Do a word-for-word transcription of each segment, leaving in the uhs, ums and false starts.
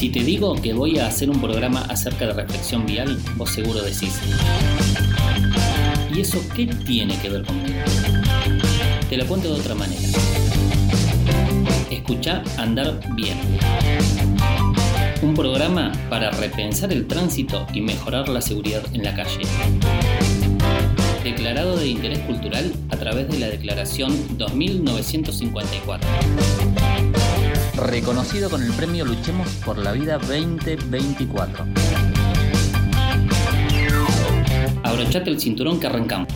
Si te digo que voy a hacer un programa acerca de reflexión vial, vos seguro decís: ¿y eso qué tiene que ver conmigo? Te lo cuento de otra manera. Escuchá Andar Bien. Un programa para repensar el tránsito y mejorar la seguridad en la calle. Declarado de interés cultural a través de la Declaración dos mil novecientos cincuenta y cuatro. Reconocido con el premio Luchemos por la Vida veinte veinticuatro. Abrochate el cinturón que arrancamos.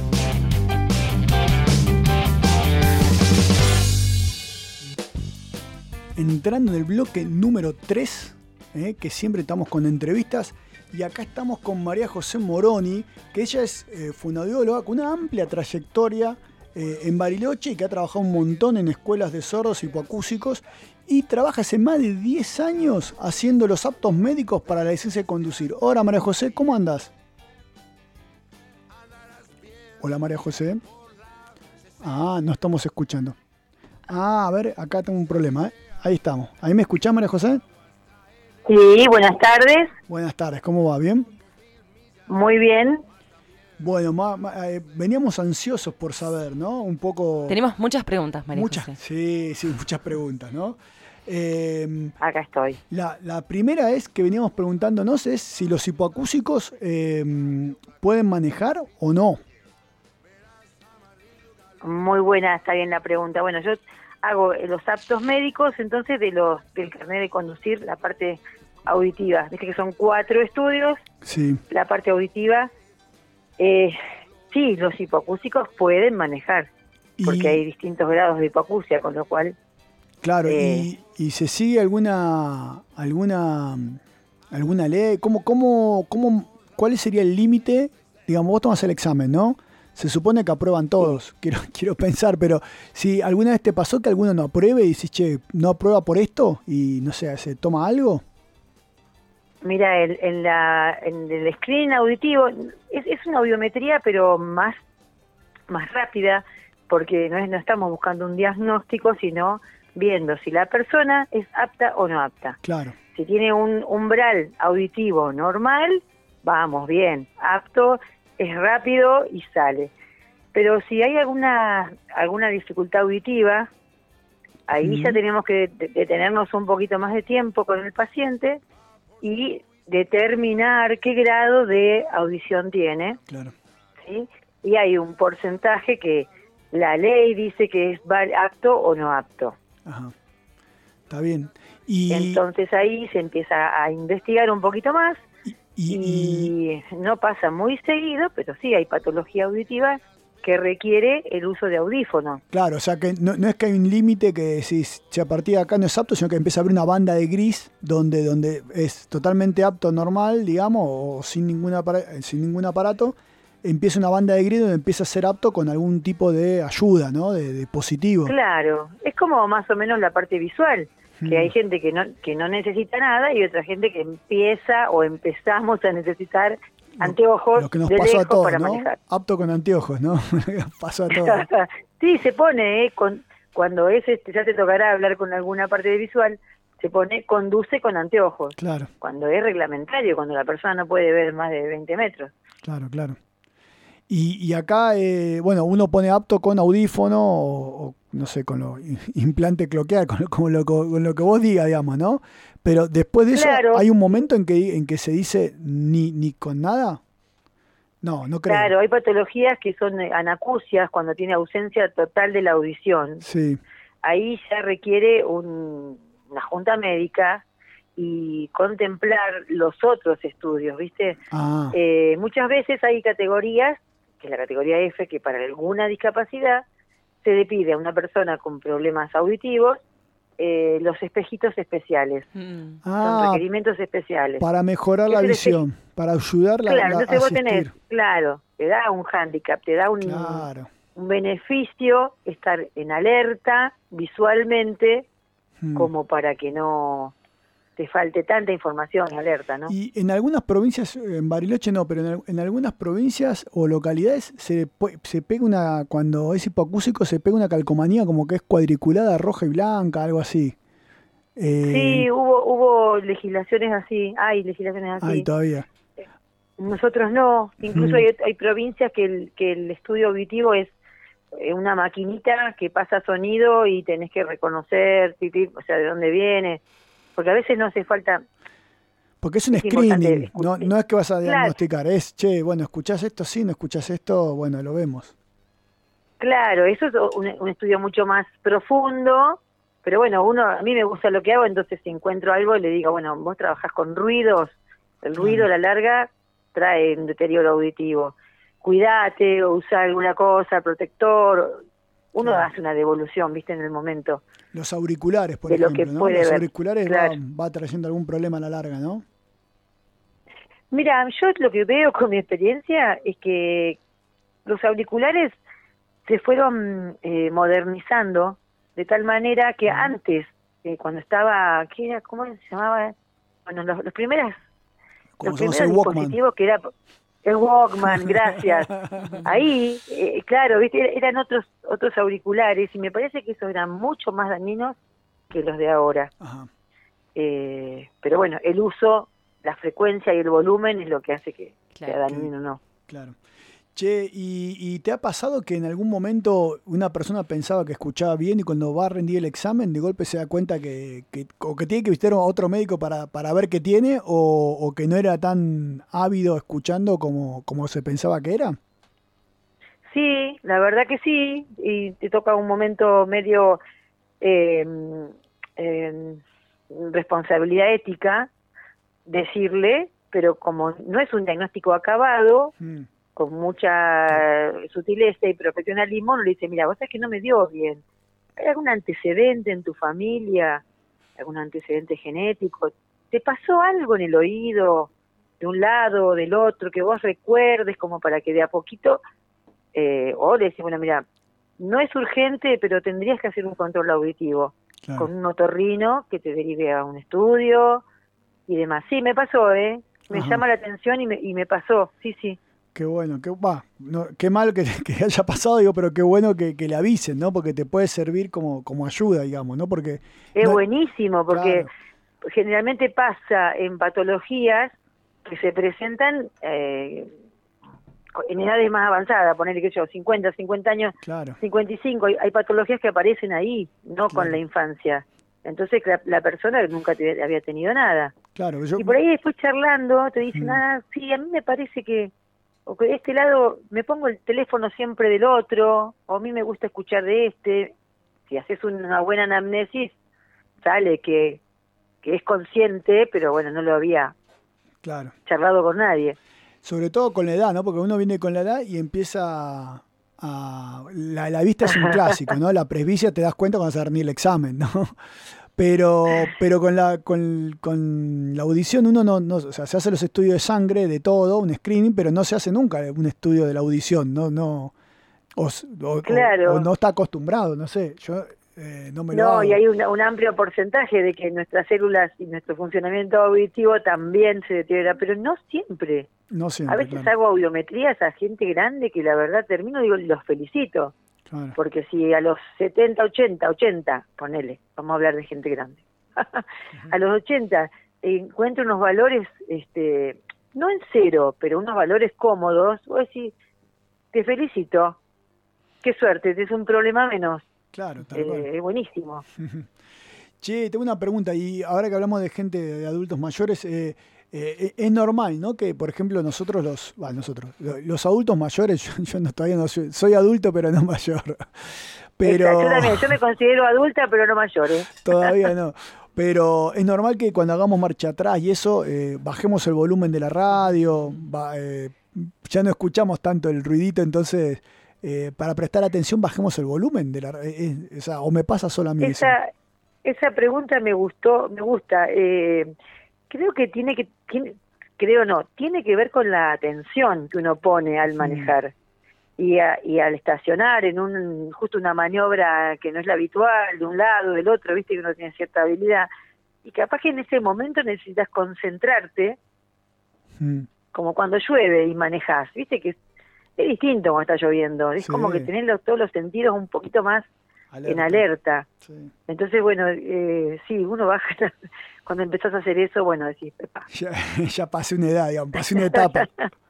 Entrando en el bloque número tres, eh, que siempre estamos con entrevistas, y acá estamos con María José Moroni, que ella es eh, fonoaudióloga con una amplia trayectoria eh, en Bariloche y que ha trabajado un montón en escuelas de sordos hipoacúsicos y trabaja hace más de diez años haciendo los aptos médicos para la licencia de conducir. Hola María José, ¿cómo andas? Hola María José. Ah, no estamos escuchando. Ah, a ver, acá tengo un problema, ¿eh? Ahí estamos. ¿Ahí me escuchás, María José? Sí, buenas tardes. Buenas tardes, ¿cómo va? ¿Bien? Muy bien. Bueno, ma, ma, eh, veníamos ansiosos por saber, ¿no? Un poco... Tenemos muchas preguntas, María muchas, José. Sí, sí, muchas preguntas, ¿no? Eh, Acá estoy. La, la primera es que veníamos preguntándonos es si los hipoacúsicos eh, pueden manejar o no. Muy buena, está bien la pregunta. Bueno, yo hago los aptos médicos, entonces de los del carnet de conducir, la parte auditiva. Viste que son cuatro estudios. Sí. La parte auditiva, eh, sí, los hipoacúsicos pueden manejar, Y- porque hay distintos grados de hipoacusia, con lo cual... Claro, Eh. y, y se sigue alguna alguna alguna ley, ¿cómo, cómo, cómo, cuál sería el límite? Digamos, vos tomás el examen, ¿no? Se supone que aprueban todos, quiero, quiero pensar, pero si alguna vez te pasó que alguno no apruebe y dices, che, no aprueba por esto, y no sé, ¿se toma algo? Mira, el, en, la, en el screening auditivo es, es una audiometría, pero más, más rápida, porque no, es, no estamos buscando un diagnóstico, sino viendo si la persona es apta o no apta. Claro. Si tiene un umbral auditivo normal, vamos bien, apto, es rápido y sale. Pero si hay alguna alguna dificultad auditiva, ahí Mm. ya tenemos que de- detenernos un poquito más de tiempo con el paciente y determinar qué grado de audición tiene, Claro. ¿sí? Y hay un porcentaje que la ley dice que es val- apto o no apto. Ajá. Está bien. Y, Entonces ahí se empieza a investigar un poquito más y, y- y- y no pasa muy seguido, pero sí hay patología auditiva que requiere el uso de audífono. claro, o sea que no, no es que hay un límite que decís, si a partir de acá no es apto, sino que empieza a haber una banda de gris donde, donde es totalmente apto normal, digamos, o sin, ninguna, apara- sin ningún aparato, empieza una banda de gris donde empieza a ser apto con algún tipo de ayuda, ¿no? De, de positivo. Claro, es como más o menos la parte visual, que Mm. hay gente que no que no necesita nada y otra gente que empieza o empezamos a necesitar anteojos Lo que nos de pasó a lejos todos, para ¿no? manejar. Apto con anteojos, ¿no? Pasó a todos. Sí, se pone, eh, con, cuando es este, ya te tocará hablar con alguna parte de visual, se pone conduce con anteojos. Claro, Cuando es reglamentario, cuando la persona no puede ver más de veinte metros. claro, claro. Y, y acá, eh, bueno, uno pone apto con audífono o, o, no sé, con lo implante cloquear, con lo, con lo, con lo que vos digas, digamos, ¿no? Pero después de eso, Claro. ¿hay un momento en que, en que se dice ni, ni con nada? No, no creo. Claro, hay patologías que son eh, anacusias, cuando tiene ausencia total de la audición. Sí, Ahí ya requiere un- una junta médica y contemplar los otros estudios, ¿viste? ah, Eh, muchas veces hay categorías, que es la categoría F, que para alguna discapacidad se le pide a una persona con problemas auditivos eh, los espejitos especiales. Mm. Son ah, requerimientos especiales. para mejorar la Es el visión, para ayudarla Claro, a entonces vos asistir. tenés, claro, te da un hándicap, te da un, Claro. un beneficio estar en alerta visualmente Hmm. como para que no te falte tanta información en alerta, ¿no? Y en algunas provincias, en Bariloche no, pero en, al- en algunas provincias o localidades se, pu- se pega una, cuando es hipoacúsico se pega una calcomanía como que es cuadriculada, roja y blanca, algo así. Eh, sí, hubo hubo legislaciones así, hay legislaciones así. Ay, todavía. Nosotros no, incluso Mm. hay, hay provincias que el, que el estudio auditivo es eh, una maquinita que pasa sonido y tenés que reconocer, tipi, o sea, de dónde viene, porque a veces no hace falta... Porque es un Es importante screening, escuchar. no, no es que vas a Claro. diagnosticar, es, che, bueno, ¿escuchás esto? Sí, ¿no escuchás esto? Bueno, lo vemos. Claro, eso es un, un estudio mucho más profundo, pero bueno, uno a mí me gusta lo que hago, entonces si encuentro algo le digo, bueno, vos trabajás con ruidos, el ruido Claro. a la larga trae un deterioro auditivo. Cuidate o usa alguna cosa, protector. Uno Claro. hace una devolución, ¿viste? En el momento. Los auriculares, por De lo ejemplo, que ¿no? puede Los ver, auriculares claro. va, va trayendo algún problema a la larga, ¿no? Mira, yo lo que veo con mi experiencia es que los auriculares se fueron eh, modernizando de tal manera que antes, eh, cuando estaba, ¿qué era? ¿Cómo se llamaba? Bueno, los, los primeros, Como los somos primeros el Walkman. dispositivos que era el Walkman, gracias. Ahí, eh, claro, viste, eran otros otros auriculares y me parece que esos eran mucho más dañinos que los de ahora. Ajá. Eh, pero bueno, el uso, la frecuencia y el volumen es lo que hace que Claro. sea dañino o no. Claro. Che, ¿y, ¿y te ha pasado que en algún momento una persona pensaba que escuchaba bien y cuando va a rendir el examen de golpe se da cuenta que, que o que tiene que visitar a otro médico para, para ver qué tiene o, o que no era tan ávido escuchando como, como se pensaba que era? Sí, la verdad que sí, y te toca un momento medio eh, eh, responsabilidad ética decirle, pero como no es un diagnóstico acabado, Mm, con mucha sutileza y profesionalismo, uno le dice, mira, vos sabés que no me dio bien. ¿Hay algún antecedente en tu familia? ¿Algún antecedente genético? ¿Te pasó algo en el oído, de un lado o del otro, que vos recuerdes como para que de a poquito, eh, o le decís, bueno, mira, no es urgente, pero tendrías que hacer un control auditivo claro. con un otorrino que te derive a un estudio y demás. Sí, me pasó, ¿eh? Me Ajá. llama la atención y me, y me pasó, sí, sí. Qué bueno, qué, va, no, qué mal que, que haya pasado, digo, pero qué bueno que, que le avisen, ¿no? Porque te puede servir como, como ayuda, digamos, ¿no? Porque Es no- buenísimo, porque Claro. generalmente pasa en patologías que se presentan eh, en edades más avanzadas, ponerle que yo, cincuenta, cincuenta años, Claro, cincuenta y cinco, hay, hay patologías que aparecen ahí, no Claro. con la infancia. Entonces la, la persona nunca te, había tenido nada. claro. Yo, Y por ahí después charlando te dicen, Mm. ah, sí, a mí me parece que, o que de este lado me pongo el teléfono siempre del otro, o a mí me gusta escuchar de este. Si haces una buena anamnesis, sale que, que es consciente, pero bueno, no lo había claro. charlado con nadie. Sobre todo con la edad, ¿no? Porque uno viene con la edad y empieza a... La, la vista es un clásico, ¿no? La presbicia te das cuenta cuando se rendir el examen, ¿no? Pero, pero con la con, con la audición uno no, no, o sea, se hace los estudios de sangre, de todo, un screening, pero no se hace nunca un estudio de la audición, no, no, o, s- o- Claro. o- o no está acostumbrado, no sé, yo eh, no me lo No, hago. y hay una- un amplio porcentaje de que nuestras células y nuestro funcionamiento auditivo también se deteriora, pero no siempre. No siempre, A veces claro, hago audiometrías a gente grande que la verdad termino y digo, los felicito. claro. Porque si a los setenta, ochenta, ochenta, ponele, vamos a hablar de gente grande, a los ochenta encuentro unos valores, este, no en cero, pero unos valores cómodos, vos decís, te felicito, qué suerte, es un problema menos, Claro, tal cual. eh, es buenísimo. Che, tengo una pregunta, y ahora que hablamos de gente, de adultos mayores, eh, eh, es normal, ¿no? Que, por ejemplo, nosotros los, bueno, nosotros, lo- los adultos mayores, yo, yo no, todavía no soy, soy adulto, pero no mayor. Pero Exacto, yo también, yo me considero adulta, pero no mayor, ¿eh? todavía no. Pero es normal que cuando hagamos marcha atrás y eso, eh, bajemos el volumen de la radio, va, eh, ya no escuchamos tanto el ruidito, entonces, eh, para prestar atención, bajemos el volumen de la radio. O sea, o me pasa solo a mí eso. Esa, esa pregunta me gustó, me gusta. Eh, creo que tiene que, tiene, creo no, tiene que ver con la atención que uno pone al manejar y, a, y al estacionar en un justo una maniobra que no es la habitual, de un lado, del otro, viste que uno tiene cierta habilidad. Y capaz que en ese momento necesitas concentrarte, Mm, como cuando llueve y manejas, viste que es, es distinto cuando está lloviendo. Es Sí. como que tenés los, todos los sentidos un poquito más alerta. en alerta. Sí. Entonces, bueno, eh, sí, uno baja, cuando empezás a hacer eso, bueno, decís, Pepa. Ya, ya pasé una edad, digamos, pasé una etapa.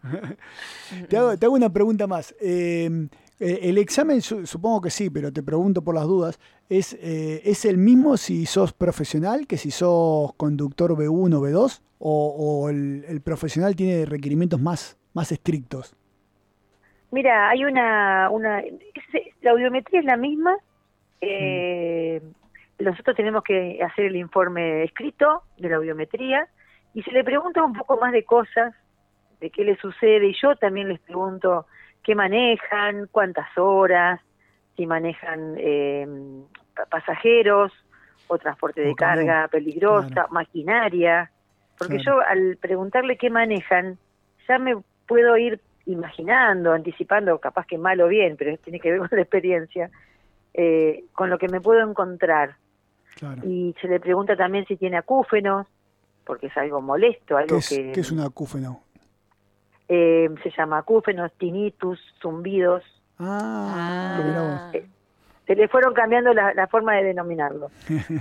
te, hago, te hago una pregunta más. Eh, el examen, supongo que sí, pero te pregunto por las dudas, ¿es, eh, ¿es el mismo si sos profesional que si sos conductor B uno o B dos? ¿O, o el, el profesional tiene requerimientos más, más estrictos? Mira, hay una... una la audiometría es la misma. Eh, mm. Nosotros tenemos que hacer el informe escrito de la audiometría y se le pregunta un poco más de cosas, de qué le sucede, y yo también les pregunto qué manejan, cuántas horas, si manejan eh, pasajeros o transporte de carga peligrosa, claro. maquinaria, porque claro. yo al preguntarle qué manejan, ya me puedo ir imaginando, anticipando, capaz que mal o bien, pero tiene que ver con la experiencia, eh, con lo que me puedo encontrar. Claro. Y se le pregunta también si tiene acúfenos, porque es algo molesto, algo ¿Qué es, que... ¿Qué es un acúfeno? Eh, se llama acúfenos, tinnitus, zumbidos. Ah, ah. Eh, se le fueron cambiando la, la forma de denominarlo.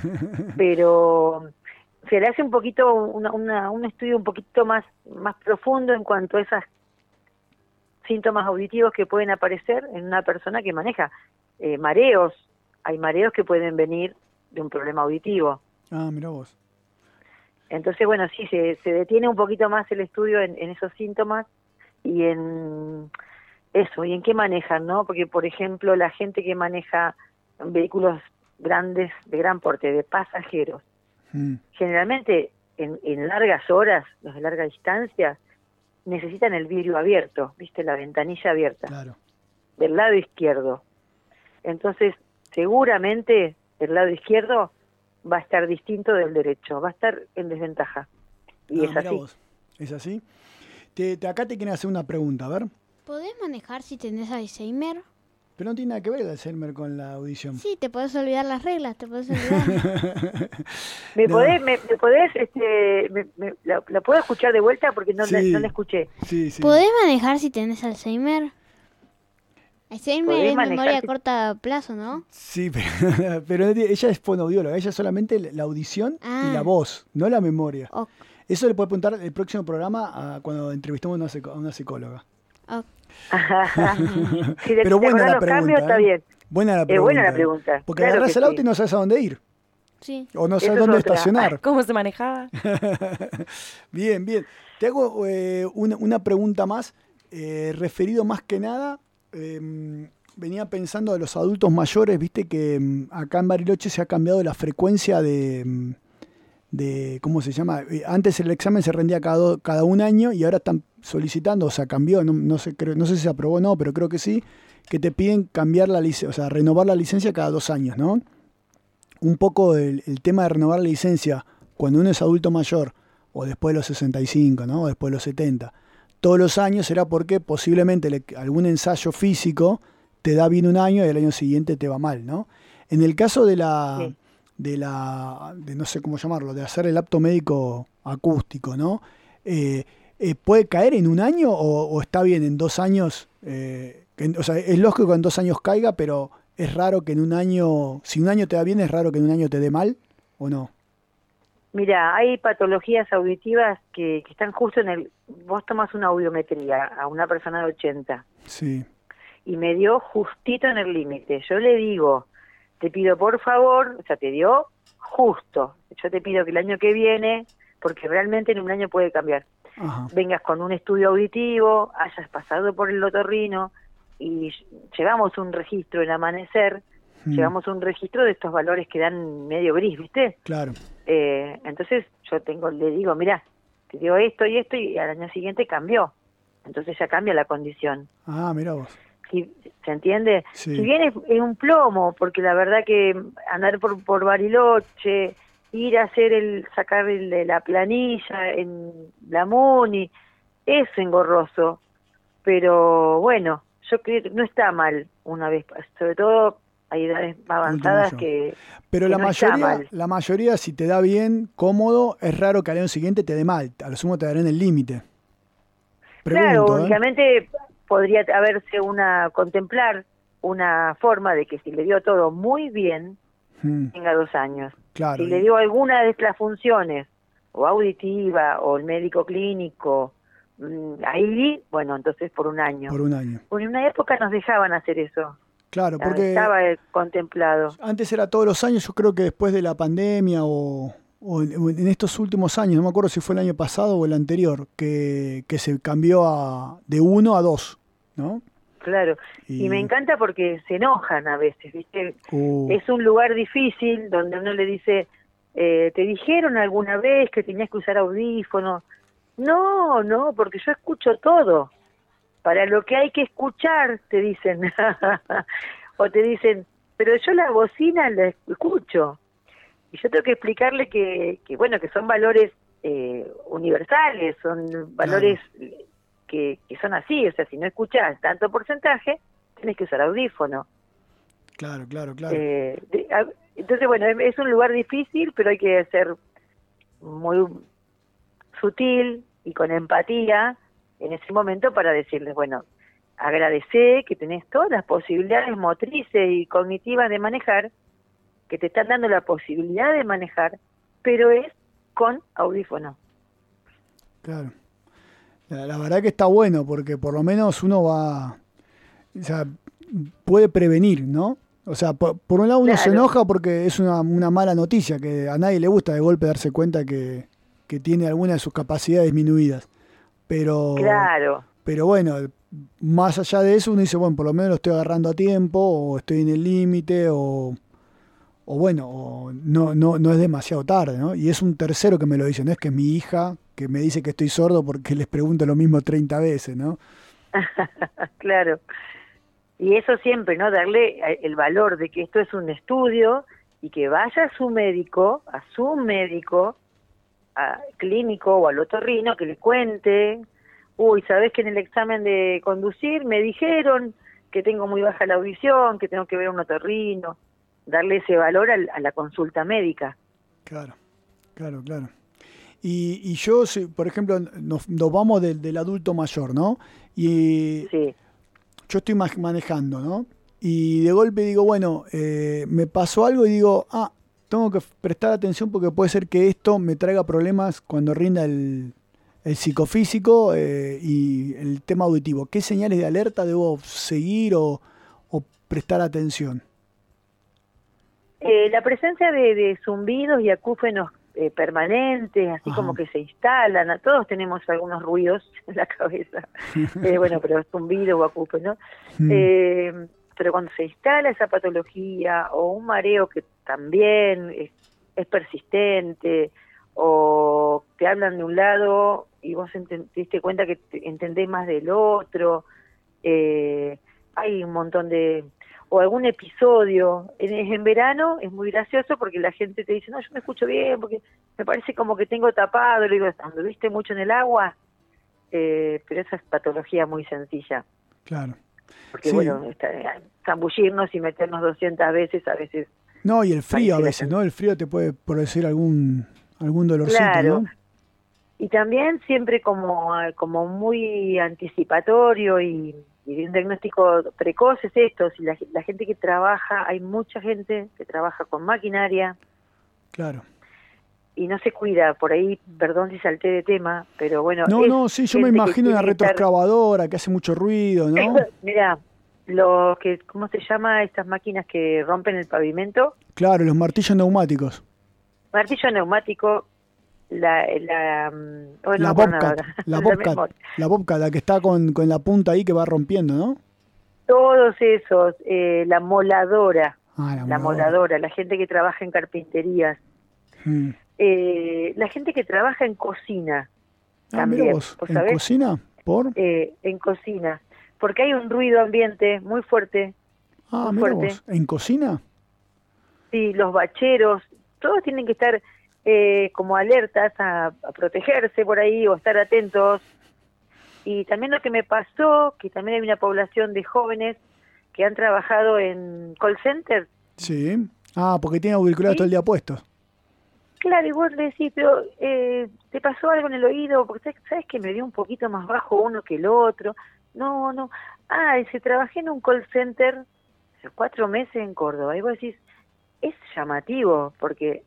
Pero se le hace un poquito, una, una, un estudio un poquito más, más profundo en cuanto a esos síntomas auditivos que pueden aparecer en una persona que maneja. Eh, mareos, hay mareos que pueden venir de un problema auditivo. Ah, mira vos. Entonces, bueno, sí, se, se detiene un poquito más el estudio en, en esos síntomas y en eso, y en qué manejan, ¿no? Porque, por ejemplo, la gente que maneja vehículos grandes, de gran porte, de pasajeros, mm. generalmente en, en largas horas, los de larga distancia, necesitan el vidrio abierto, ¿viste? La ventanilla abierta. Claro. Del lado izquierdo. Entonces, seguramente el lado izquierdo va a estar distinto del derecho, va a estar en desventaja. Y ah, es así. Vos. ¿Es así? Te, te, acá te quieren hacer una pregunta, a ver. ¿Podés manejar si tenés Alzheimer? Pero no tiene nada que ver el Alzheimer con la audición. Sí, te podés olvidar las reglas, te podés olvidar. ¿Me, no. podés, me, me podés, este, me, me, la, la puedo escuchar de vuelta porque no, sí. la, no la escuché? Sí, sí. ¿Podés manejar si tenés Alzheimer? Alzheimer es memoria a corto plazo, ¿no? Sí, pero, pero ella es fonoaudióloga, ella solamente la audición ah. y la voz, no la memoria. Okay. Eso le puede preguntar el próximo programa a cuando entrevistemos a una, psicó- a una psicóloga. Okay. si de, pero buena la pregunta. Cambios, ¿eh? está bien. Buena la pregunta. Es buena la pregunta. Porque claro agarrás el auto sí. y no sabes a dónde ir. Sí. O no sabes dónde es estacionar. ¿Cómo se manejaba? Bien, bien. Te hago eh, una, una pregunta más, eh, referido más que nada... Eh, venía pensando de los adultos mayores, viste que um, acá en Bariloche se ha cambiado la frecuencia de, um, de ¿cómo se llama? Eh, antes el examen se rendía cada, do, cada un año y ahora están solicitando, o sea, cambió, no, no sé creo, no sé si se aprobó o no, pero creo que sí, que te piden cambiar la licencia, o sea, renovar la licencia cada dos años, ¿no? Un poco el, el tema de renovar la licencia cuando uno es adulto mayor, o después de los sesenta y cinco, ¿no? O después de los setenta, todos los años será porque posiblemente le, algún ensayo físico te da bien un año y el año siguiente te va mal, ¿no? En el caso de la, sí. de la, de no sé cómo llamarlo, de hacer el apto médico acústico, ¿no? Eh, eh, ¿Puede caer en un año o, o está bien en dos años? Eh, que, o sea, es lógico que en dos años caiga, pero es raro que en un año, si un año te da bien, es raro que en un año te dé mal, ¿o no? Mira, hay patologías auditivas que, que están justo en el... Vos tomás una audiometría a una persona de ochenta. Sí. Y me dio justito en el límite. Yo le digo, te pido por favor, o sea, te dio justo. Yo te pido que el año que viene, porque realmente en un año puede cambiar, Ajá. vengas con un estudio auditivo, hayas pasado por el otorrino y llevamos un registro en Amanecer, hmm. llevamos un registro de estos valores que dan medio gris, ¿viste? Claro. Eh, entonces yo tengo, le digo, mira, te dio esto y esto y al año siguiente cambió. Entonces ya cambia la condición. Ah, mira vos. Si, ¿se entiende? Sí. Si bien es, es un plomo, porque la verdad que andar por, por Bariloche, ir a hacer el, sacar el de la planilla en la MUNI, es engorroso, pero bueno, yo creo que no está mal una vez, sobre todo hay edades avanzadas que pero que la no mayoría, la mayoría si te da bien, cómodo, es raro que al año siguiente te dé mal, a lo sumo te darán el límite. Claro, únicamente ¿eh? podría haberse una, contemplar una forma de que si le dio todo muy bien, hmm. tenga dos años. Claro. Si le dio alguna de las funciones, o auditiva, o el médico clínico, ahí, bueno, entonces por un año. Por un año. Porque en una época nos dejaban hacer eso. Claro, porque estaba contemplado. Antes era todos los años, yo creo que después de la pandemia o, o en estos últimos años, no me acuerdo si fue el año pasado o el anterior, que, que se cambió a, de uno a dos, ¿no? Claro, y, y me encanta porque se enojan a veces, ¿viste? Uh. Es un lugar difícil donde uno le dice, eh, ¿te dijeron alguna vez que tenías que usar audífonos? No, no, porque yo escucho todo. Para lo que hay que escuchar, te dicen. O te dicen, pero yo la bocina la escucho. Y yo tengo que explicarle que, que bueno, que son valores eh, universales, son valores claro. que, que son así. O sea, si no escuchás tanto porcentaje, tenés que usar audífono. Claro, claro, claro. Eh, de, a, entonces, bueno, es un lugar difícil, pero hay que ser muy sutil y con empatía en ese momento para decirles, bueno, agradecé que tenés todas las posibilidades motrices y cognitivas de manejar, que te están dando la posibilidad de manejar, pero es con audífono. Claro. La, la verdad que está bueno, porque por lo menos uno va, o sea, puede prevenir, ¿no? O sea, por, por un lado uno claro. se enoja porque es una, una mala noticia, que a nadie le gusta de golpe darse cuenta que, que tiene alguna de sus capacidades disminuidas. Pero, claro. pero bueno, más allá de eso uno dice, bueno, por lo menos lo estoy agarrando a tiempo, o estoy en el límite, o, o bueno, o no, no, no es demasiado tarde, ¿no? Y es un tercero que me lo dice, no es que es mi hija que me dice que estoy sordo porque les pregunto lo mismo treinta veces, ¿no? Claro. Y eso siempre, ¿no? Darle el valor de que esto es un estudio y que vaya a su médico, a su médico, a clínico o al otorrino, que le cuente, uy, ¿sabés que en el examen de conducir me dijeron que tengo muy baja la audición, que tengo que ver a un otorrino? Darle ese valor al, a la consulta médica. Claro, claro, claro. Y, y yo, si, por ejemplo, nos, nos vamos del, del adulto mayor, ¿no? Y sí. yo estoy manejando, ¿no? Y de golpe digo, bueno, eh, me pasó algo y digo, ah, tengo que prestar atención porque puede ser que esto me traiga problemas cuando rinda el, el psicofísico eh, y el tema auditivo. ¿Qué señales de alerta debo seguir o, o prestar atención? Eh, la presencia de, de zumbidos y acúfenos eh, permanentes, así Ajá. como que se instalan. Todos tenemos algunos ruidos en la cabeza. eh, bueno, pero zumbido o acúfenos. Mm. Eh, pero cuando se instala esa patología o un mareo que también es, es persistente o te hablan de un lado y vos te diste cuenta que te entendés más del otro, eh, hay un montón de... o algún episodio, en, en verano es muy gracioso porque la gente te dice, no, yo me escucho bien porque me parece como que tengo tapado, le digo, ¿anduviste mucho en el agua? Eh, pero esa es patología muy sencilla. Claro. Porque sí. bueno, está, zambullirnos y meternos doscientas veces a veces... No, y el frío a veces, ¿no? El frío te puede producir algún algún dolorcito, claro. ¿no? Y también siempre como, como muy anticipatorio y, y un diagnóstico precoz es esto, si la, la gente que trabaja, hay mucha gente que trabaja con maquinaria. Claro. Y no se cuida, por ahí, perdón si salté de tema, pero bueno... No, no, sí, yo me imagino una retroexcavadora estar... que hace mucho ruido, ¿no? Mira, lo que, ¿cómo se llama estas máquinas que rompen el pavimento? Claro, los martillos neumáticos. Martillo neumático, la... La, bueno, la no Bobcat, la Bobcat, la Bobcat, la que está con, con la punta ahí que va rompiendo, ¿no? Todos esos, eh, la moladora, ah, la, la moladora, la gente que trabaja en carpinterías. Hmm. Eh, la gente que trabaja en cocina ah, también, vos, ¿en sabés? cocina? ¿Por? Eh, en cocina, porque hay un ruido ambiente muy fuerte. Ah, muy mira fuerte. Vos, ¿en cocina? Sí, los bacheros, todos tienen que estar eh, como alertas a, a protegerse por ahí o estar atentos. Y también lo que me pasó, que también hay una población de jóvenes que han trabajado en call center. Sí, ah, porque tienen auriculares ¿Sí? todo el día puestos. Claro, y vos le decís, pero eh, ¿te pasó algo en el oído? Porque sabes que me dio un poquito más bajo uno que el otro. No, no. Ah, dice, trabajé en un call center cuatro meses en Córdoba. Y vos decís, es llamativo, porque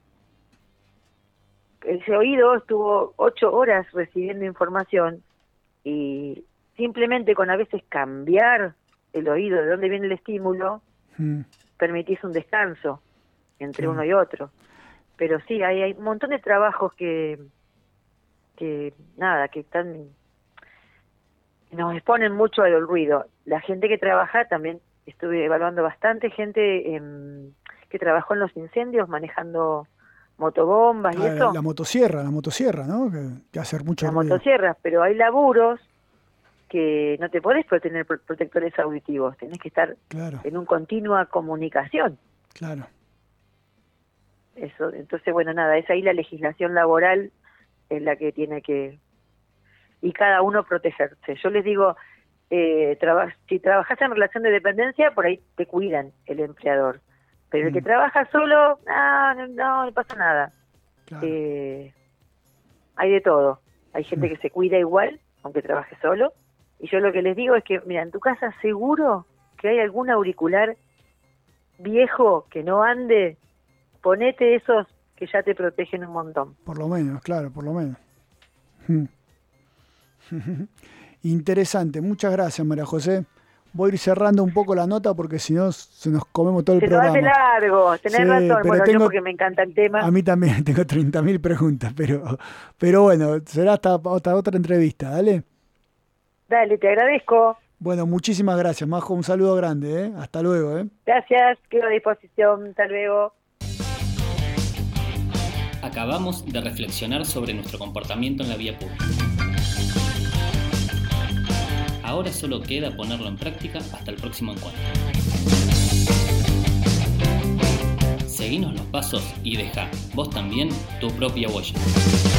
ese oído estuvo ocho horas recibiendo información y simplemente con a veces cambiar el oído, de dónde viene el estímulo, mm. permitís un descanso entre sí. uno y otro. Pero sí, hay, hay un montón de trabajos que, que nada, que están, nos exponen mucho al ruido. La gente que trabaja, también estuve evaluando bastante gente eh, que trabajó en los incendios manejando motobombas ah, y eso. La, la motosierra, la motosierra, ¿no? Que, que hace mucho Las ruido. motosierras, pero hay laburos que no te podés tener protectores auditivos, tenés que estar claro. en una continua comunicación. Claro. Eso, entonces, bueno, nada, es ahí la legislación laboral es la que tiene que, y cada uno protegerse. Yo les digo, eh, traba, si trabajas en relación de dependencia, por ahí te cuidan el empleador, pero mm. el que trabaja solo, no, no, no, no pasa nada. Claro. Eh, hay de todo, hay gente mm. que se cuida igual, aunque trabaje solo, y yo lo que les digo es que, mira, en tu casa seguro que hay algún auricular viejo que no ande, ponete esos que ya te protegen un montón. Por lo menos, claro, por lo menos. Interesante, muchas gracias, María José. Voy a ir cerrando un poco la nota porque si no se nos comemos todo el se programa. Se nos hace largo, tenés sí, razón, bueno, tengo, yo porque me encanta el tema. A mí también tengo treinta mil preguntas, pero pero bueno, será hasta, hasta otra entrevista, ¿dale? Dale, te agradezco. Bueno, muchísimas gracias, Majo, un saludo grande, ¿eh? Hasta luego, ¿eh? Gracias, quedo a disposición, hasta luego. Acabamos de reflexionar sobre nuestro comportamiento en la vía pública. Ahora solo queda ponerlo en práctica hasta el próximo encuentro. Seguinos los pasos y deja, vos también, tu propia huella.